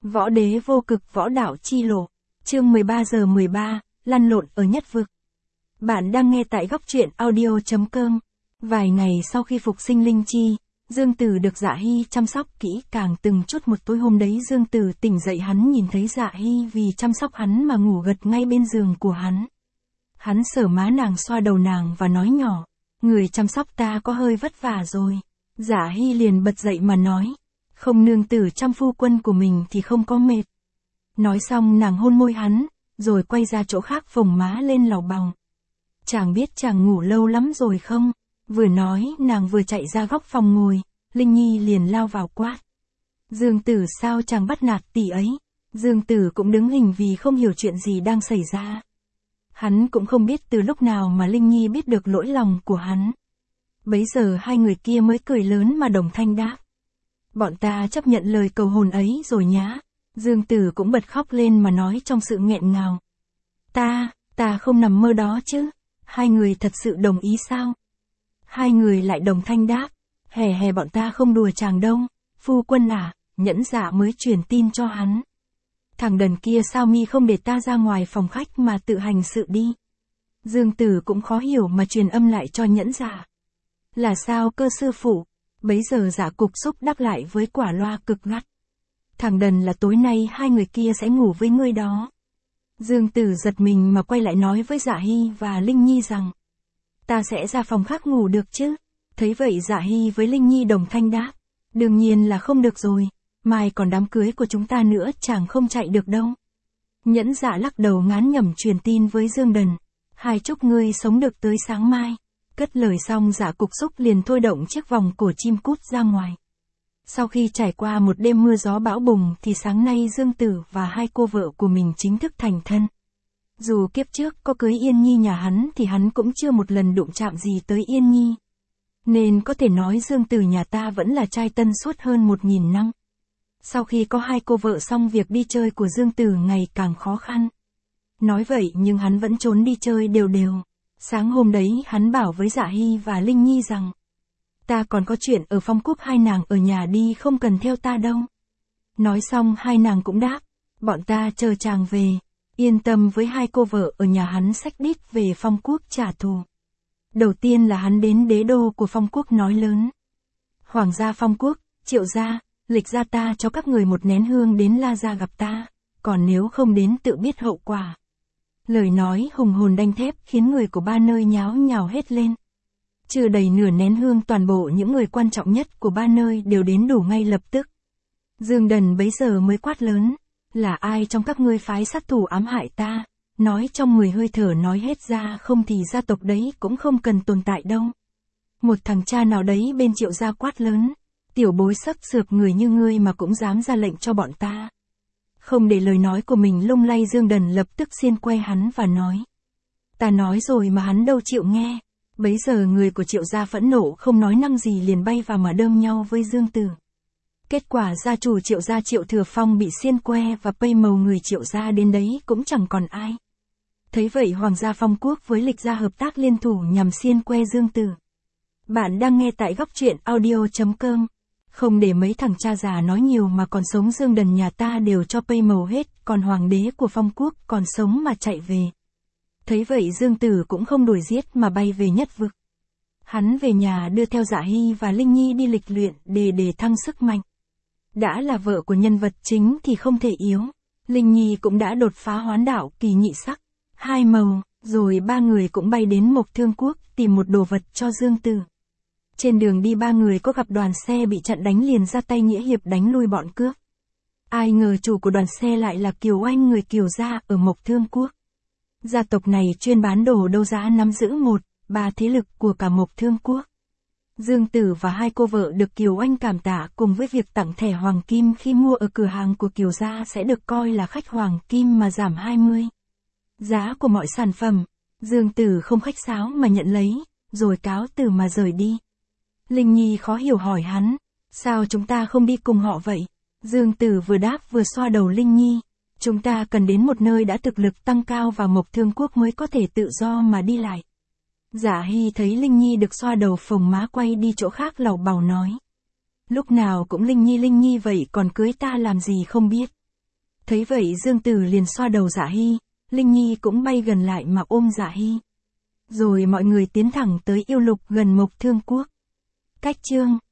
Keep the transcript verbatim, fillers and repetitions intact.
Võ đế vô cực võ đạo chi lộ. Chương mười ba giờ mười ba, lăn lộn ở nhất vực. Bạn đang nghe tại góc truyện audio chấm com. Vài ngày sau khi phục sinh linh chi, Dương Tử được Dạ Hy chăm sóc kỹ càng từng chút một. Tối hôm đấy Dương Tử tỉnh dậy, hắn nhìn thấy Dạ Hy vì chăm sóc hắn mà ngủ gật ngay bên giường của hắn. Hắn sờ má nàng, xoa đầu nàng và nói nhỏ, người chăm sóc ta có hơi vất vả rồi. Dạ Hy liền bật dậy mà nói, không, nương tử chăm phu quân của mình thì không có mệt. Nói xong nàng hôn môi hắn, rồi quay ra chỗ khác phồng má lên lầu bòng. Chàng biết chàng ngủ lâu lắm rồi không? Vừa nói nàng vừa chạy ra góc phòng ngồi, Linh Nhi liền lao vào quát. Dương Tử, sao chàng bắt nạt tỷ ấy? Dương Tử cũng đứng hình vì không hiểu chuyện gì đang xảy ra. Hắn cũng không biết từ lúc nào mà Linh Nhi biết được lỗi lòng của hắn. Bấy giờ hai người kia mới cười lớn mà đồng thanh đáp. Bọn ta chấp nhận lời cầu hôn ấy rồi nhá. Dương Tử cũng bật khóc lên mà nói trong sự nghẹn ngào. Ta, ta không nằm mơ đó chứ. Hai người thật sự đồng ý sao? Hai người lại đồng thanh đáp. Hè hè, bọn ta không đùa chàng đâu. Phu quân à, Nhẫn Dạ mới truyền tin cho hắn. Thằng đần kia sao mi không để ta ra ngoài phòng khách mà tự hành sự đi. Dương Tử cũng khó hiểu mà truyền âm lại cho Nhẫn Dạ. Là sao cơ sư phụ? Bấy giờ Dạ Cục Xúc đáp lại với quả loa cực gắt. Thằng đần là tối nay hai người kia sẽ ngủ với ngươi đó. Dương Tử giật mình mà quay lại nói với Dạ Hy và Linh Nhi rằng. Ta sẽ ra phòng khác ngủ được chứ? Thấy vậy Dạ Hy với Linh Nhi đồng thanh đáp. Đương nhiên là không được rồi. Mai còn đám cưới của chúng ta nữa, chàng không chạy được đâu. Nhẫn Dạ lắc đầu ngán ngẩm truyền tin với Dương Đần. Hai chúc ngươi sống được tới sáng mai. Cất lời xong Dạ Cục Xúc liền thôi động chiếc vòng cổ chim cút ra ngoài. Sau khi trải qua một đêm mưa gió bão bùng thì sáng nay Dương Tử và hai cô vợ của mình chính thức thành thân. Dù kiếp trước có cưới Yên Nhi nhà hắn thì hắn cũng chưa một lần đụng chạm gì tới Yên Nhi. Nên có thể nói Dương Tử nhà ta vẫn là trai tân suốt hơn một nghìn năm. Sau khi có hai cô vợ xong, việc đi chơi của Dương Tử ngày càng khó khăn. Nói vậy nhưng hắn vẫn trốn đi chơi đều đều. Sáng hôm đấy hắn bảo với Dạ Hy và Linh Nhi rằng. Ta còn có chuyện ở Phong Quốc, hai nàng ở nhà đi, không cần theo ta đâu. Nói xong hai nàng cũng đáp. Bọn ta chờ chàng về. Yên tâm, với hai cô vợ ở nhà hắn xách đít về Phong Quốc trả thù. Đầu tiên là hắn đến đế đô của Phong Quốc nói lớn. Hoàng gia Phong Quốc, Triệu gia, Lịch gia, ta cho các người một nén hương đến La gia gặp ta. Còn nếu không đến tự biết hậu quả. Lời nói hùng hồn đanh thép khiến người của ba nơi nháo nhào hết lên. Chưa đầy nửa nén hương, toàn bộ những người quan trọng nhất của ba nơi đều đến đủ ngay lập tức. Dương Đần bấy giờ mới quát lớn. Là ai trong các ngươi phái sát thủ ám hại ta? Nói trong người hơi thở nói hết ra, không thì gia tộc đấy cũng không cần tồn tại đâu. Một thằng cha nào đấy bên Triệu gia quát lớn. Tiểu bối sắc sược người như ngươi mà cũng dám ra lệnh cho bọn ta. Không để lời nói của mình lung lay, Dương Đần lập tức xiên que hắn và nói. Ta nói rồi mà hắn đâu chịu nghe. Bấy giờ người của Triệu gia phẫn nộ không nói năng gì liền bay vào mà đơm nhau với Dương Tử. Kết quả gia chủ Triệu gia Triệu Thừa Phong bị xiên que và pây màu, người Triệu gia đến đấy cũng chẳng còn ai. Thấy vậy Hoàng gia Phong Quốc với Lịch gia hợp tác liên thủ nhằm xiên que Dương Tử. Bạn đang nghe tại góc truyện audio chấm com. Không để mấy thằng cha già nói nhiều mà còn sống, Dương Đần nhà ta đều cho pây màu hết, còn hoàng đế của Phong Quốc còn sống mà chạy về. Thấy vậy Dương Tử cũng không đuổi giết mà bay về nhất vực. Hắn về nhà đưa theo Dạ Hy và Linh Nhi đi lịch luyện để để thăng sức mạnh. Đã là vợ của nhân vật chính thì không thể yếu. Linh Nhi cũng đã đột phá hoán đạo kỳ nhị sắc, hai màu, rồi ba người cũng bay đến Mộc Thương Quốc tìm một đồ vật cho Dương Tử. Trên đường đi ba người có gặp đoàn xe bị chặn đánh, liền ra tay nghĩa hiệp đánh lui bọn cướp. Ai ngờ chủ của đoàn xe lại là Kiều Oanh, người Kiều gia ở Mộc Thương Quốc. Gia tộc này chuyên bán đồ đấu giá, nắm giữ một, ba thế lực của cả Mộc Thương Quốc. Dương Tử và hai cô vợ được Kiều Oanh cảm tạ, cùng với việc tặng thẻ hoàng kim khi mua ở cửa hàng của Kiều gia sẽ được coi là khách hoàng kim mà giảm hai mươi giá của mọi sản phẩm. Dương Tử không khách sáo mà nhận lấy, rồi cáo từ mà rời đi. Linh Nhi khó hiểu hỏi hắn, sao chúng ta không đi cùng họ vậy? Dương Tử vừa đáp vừa xoa đầu Linh Nhi, chúng ta cần đến một nơi đã thực lực tăng cao và Mộc Thương Quốc mới có thể tự do mà đi lại. Dạ Hy thấy Linh Nhi được xoa đầu phồng má quay đi chỗ khác lầu bầu nói. Lúc nào cũng Linh Nhi Linh Nhi vậy, còn cưới ta làm gì không biết. Thấy vậy Dương Tử liền xoa đầu Dạ Hy, Linh Nhi cũng bay gần lại mà ôm Dạ Hy. Rồi mọi người tiến thẳng tới yêu lục gần Mộc Thương Quốc. Cách chương